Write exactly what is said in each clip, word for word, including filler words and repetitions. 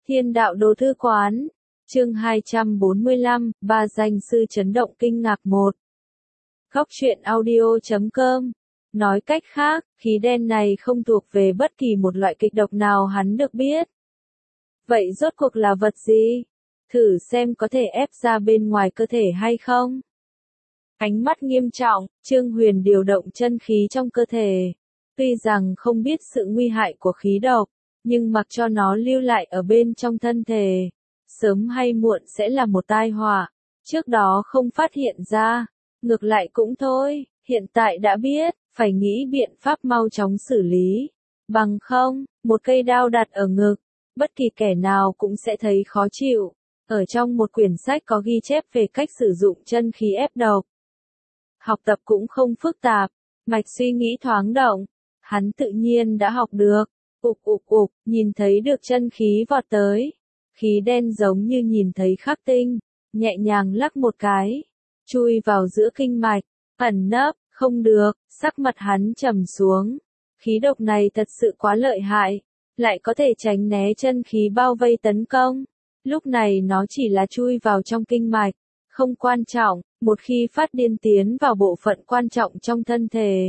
Thiên đạo đồ thư quán. Chương hai trăm bốn mươi lăm, ba danh sư chấn động kinh ngạc một. Góc truyện audio chấm com. Nói cách khác, khí đen này không thuộc về bất kỳ một loại kịch độc nào hắn được biết. Vậy rốt cuộc là vật gì? Thử xem có thể ép ra bên ngoài cơ thể hay không? Ánh mắt nghiêm trọng, Trương Huyền điều động chân khí trong cơ thể. Tuy rằng không biết sự nguy hại của khí độc, nhưng mặc cho nó lưu lại ở bên trong thân thể, sớm hay muộn sẽ là một tai họa. Trước đó không phát hiện ra, ngược lại cũng thôi, hiện tại đã biết, phải nghĩ biện pháp mau chóng xử lý. Bằng không, một cây đao đặt ở ngực, bất kỳ kẻ nào cũng sẽ thấy khó chịu. Ở trong một quyển sách có ghi chép về cách sử dụng chân khí ép độc. Học tập cũng không phức tạp, mạch suy nghĩ thoáng động, hắn tự nhiên đã học được. Ục ục ục, nhìn thấy được chân khí vọt tới. Khí đen giống như nhìn thấy khắc tinh, nhẹ nhàng lắc một cái, chui vào giữa kinh mạch, ẩn nấp, không được, sắc mặt hắn trầm xuống. Khí độc này thật sự quá lợi hại, lại có thể tránh né chân khí bao vây tấn công. Lúc này nó chỉ là chui vào trong kinh mạch, không quan trọng, một khi phát điên tiến vào bộ phận quan trọng trong thân thể.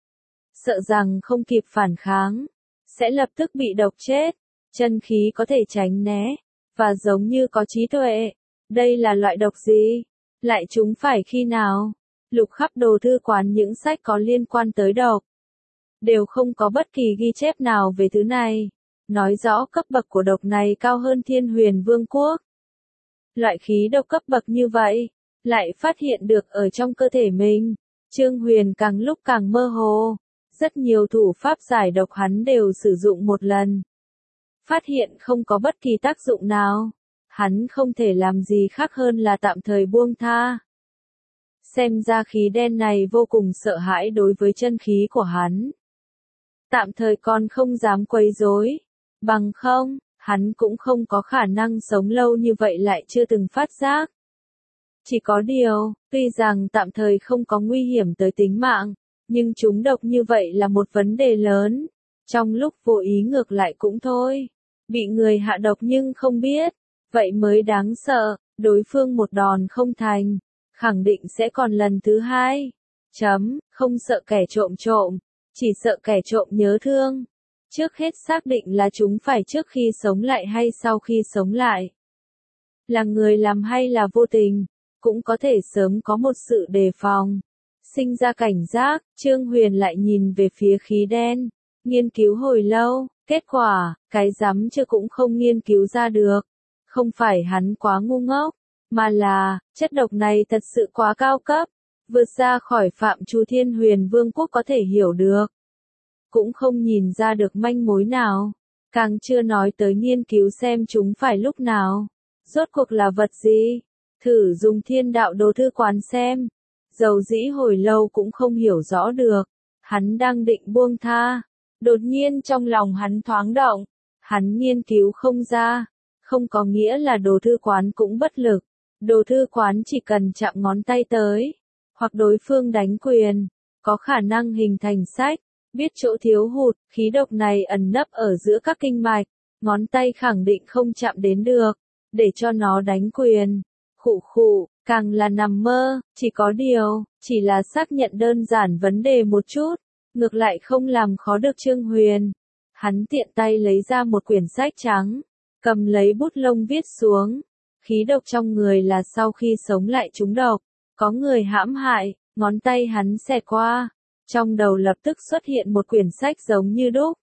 Sợ rằng không kịp phản kháng, sẽ lập tức bị độc chết. Chân khí có thể tránh né, và giống như có trí tuệ. Đây là loại độc gì? Lại chúng phải khi nào? Lục khắp đồ thư quán những sách có liên quan tới độc. Đều không có bất kỳ ghi chép nào về thứ này. Nói rõ cấp bậc của độc này cao hơn Thiên Huyền Vương quốc. Loại khí độc cấp bậc như vậy, lại phát hiện được ở trong cơ thể mình. Trương Huyền càng lúc càng mơ hồ. Rất nhiều thủ pháp giải độc hắn đều sử dụng một lần. Phát hiện không có bất kỳ tác dụng nào. Hắn không thể làm gì khác hơn là tạm thời buông tha. Xem ra khí đen này vô cùng sợ hãi đối với chân khí của hắn. Tạm thời còn không dám quấy rối. Bằng không, hắn cũng không có khả năng sống lâu như vậy lại chưa từng phát giác. Chỉ có điều, tuy rằng tạm thời không có nguy hiểm tới tính mạng, nhưng trúng độc như vậy là một vấn đề lớn. Trong lúc vô ý ngược lại cũng thôi. Bị người hạ độc nhưng không biết. Vậy mới đáng sợ. Đối phương một đòn không thành, khẳng định sẽ còn lần thứ hai. Chấm, không sợ kẻ trộm trộm, chỉ sợ kẻ trộm nhớ thương. Trước hết xác định là chúng phải trước khi sống lại hay sau khi sống lại. Là người làm hay là vô tình, cũng có thể sớm có một sự đề phòng. Sinh ra cảnh giác, Trương Huyền lại nhìn về phía khí đen, nghiên cứu hồi lâu, kết quả, cái rắm chưa cũng không nghiên cứu ra được. Không phải hắn quá ngu ngốc, mà là, chất độc này thật sự quá cao cấp, vượt ra khỏi phạm trù Thiên Huyền Vương quốc có thể hiểu được. Cũng không nhìn ra được manh mối nào, càng chưa nói tới nghiên cứu xem chúng phải lúc nào. Rốt cuộc là vật gì? Thử dùng thiên đạo đồ thư quán xem. Dầu dĩ hồi lâu cũng không hiểu rõ được. Hắn đang định buông tha. Đột nhiên trong lòng hắn thoáng động. Hắn nghiên cứu không ra. Không có nghĩa là đồ thư quán cũng bất lực. Đồ thư quán chỉ cần chạm ngón tay tới. Hoặc đối phương đánh quyền. Có khả năng hình thành sách. Biết chỗ thiếu hụt, khí độc này ẩn nấp ở giữa các kinh mạch. Ngón tay khẳng định không chạm đến được. Để cho nó đánh quyền. Khụ khụ, càng là nằm mơ, chỉ có điều, chỉ là xác nhận đơn giản vấn đề một chút, ngược lại không làm khó được Trương Huyền. Hắn tiện tay lấy ra một quyển sách trắng, cầm lấy bút lông viết xuống. Khí độc trong người là sau khi sống lại trúng độc, có người hãm hại, ngón tay hắn xẹt qua, trong đầu lập tức xuất hiện một quyển sách giống như đúc.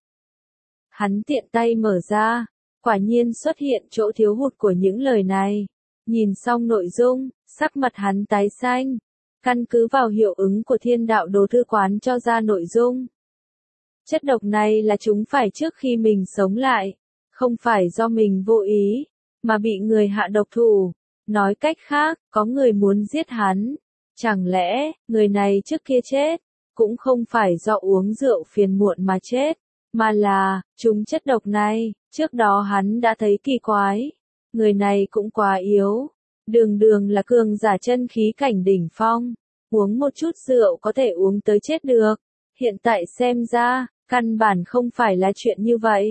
Hắn tiện tay mở ra, quả nhiên xuất hiện chỗ thiếu hụt của những lời này. Nhìn xong nội dung, sắc mặt hắn tái xanh. Căn cứ vào hiệu ứng của thiên đạo đồ thư quán cho ra nội dung. Chất độc này là chúng phải trước khi mình sống lại. Không phải do mình vô ý, mà bị người hạ độc thủ. Nói cách khác, có người muốn giết hắn. Chẳng lẽ, người này trước kia chết, cũng không phải do uống rượu phiền muộn mà chết, mà là, chúng chất độc này, trước đó hắn đã thấy kỳ quái. Người này cũng quá yếu. Đường đường là cường giả chân khí cảnh đỉnh phong. Uống một chút rượu có thể uống tới chết được. Hiện tại xem ra, căn bản không phải là chuyện như vậy.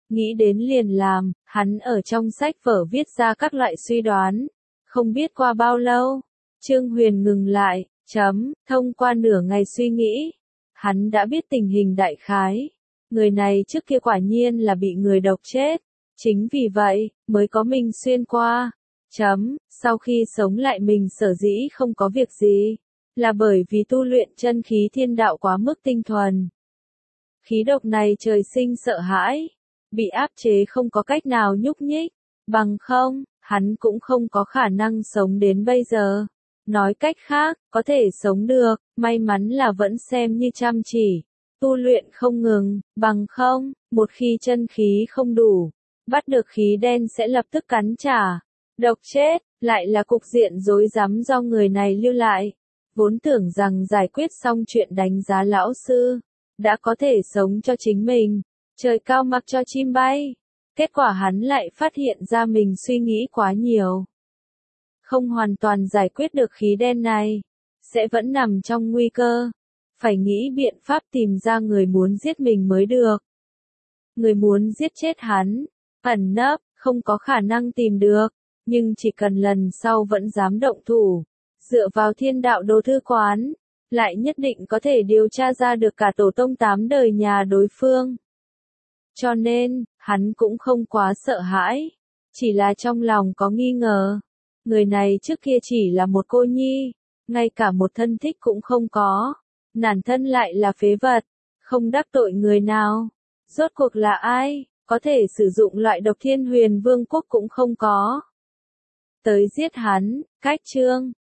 nghĩ đến liền làm, hắn ở trong sách vở viết ra các loại suy đoán. Không biết qua bao lâu, Trương Huyền ngừng lại, chấm, thông qua nửa ngày suy nghĩ. Hắn đã biết tình hình đại khái. Người này trước kia quả nhiên là bị người độc chết. Chính vì vậy, mới có Minh Xuyên qua. Chấm, sau khi sống lại mình sở dĩ không có việc gì. Là bởi vì tu luyện chân khí thiên đạo quá mức tinh thuần. Khí độc này trời sinh sợ hãi. Bị áp chế không có cách nào nhúc nhích. Bằng không, hắn cũng không có khả năng sống đến bây giờ. Nói cách khác, có thể sống được, may mắn là vẫn xem như chăm chỉ. Tu luyện không ngừng, bằng không, một khi chân khí không đủ, bắt được khí đen sẽ lập tức cắn trả. Độc chết, lại là cục diện rối rắm do người này lưu lại. Vốn tưởng rằng giải quyết xong chuyện đánh giá lão sư, đã có thể sống cho chính mình, trời cao mặc cho chim bay. Kết quả hắn lại phát hiện ra mình suy nghĩ quá nhiều. Không hoàn toàn giải quyết được khí đen này, sẽ vẫn nằm trong nguy cơ. Phải nghĩ biện pháp tìm ra người muốn giết mình mới được. Người muốn giết chết hắn, ẩn nấp, không có khả năng tìm được, nhưng chỉ cần lần sau vẫn dám động thủ, dựa vào thiên đạo đồ thư quán, lại nhất định có thể điều tra ra được cả tổ tông tám đời nhà đối phương. Cho nên, hắn cũng không quá sợ hãi, chỉ là trong lòng có nghi ngờ. Người này trước kia chỉ là một cô nhi, ngay cả một thân thích cũng không có, nản thân lại là phế vật, không đắc tội người nào. Rốt cuộc là ai, có thể sử dụng loại độc Thiên Huyền Vương quốc cũng không có. Tới giết hắn, cách chương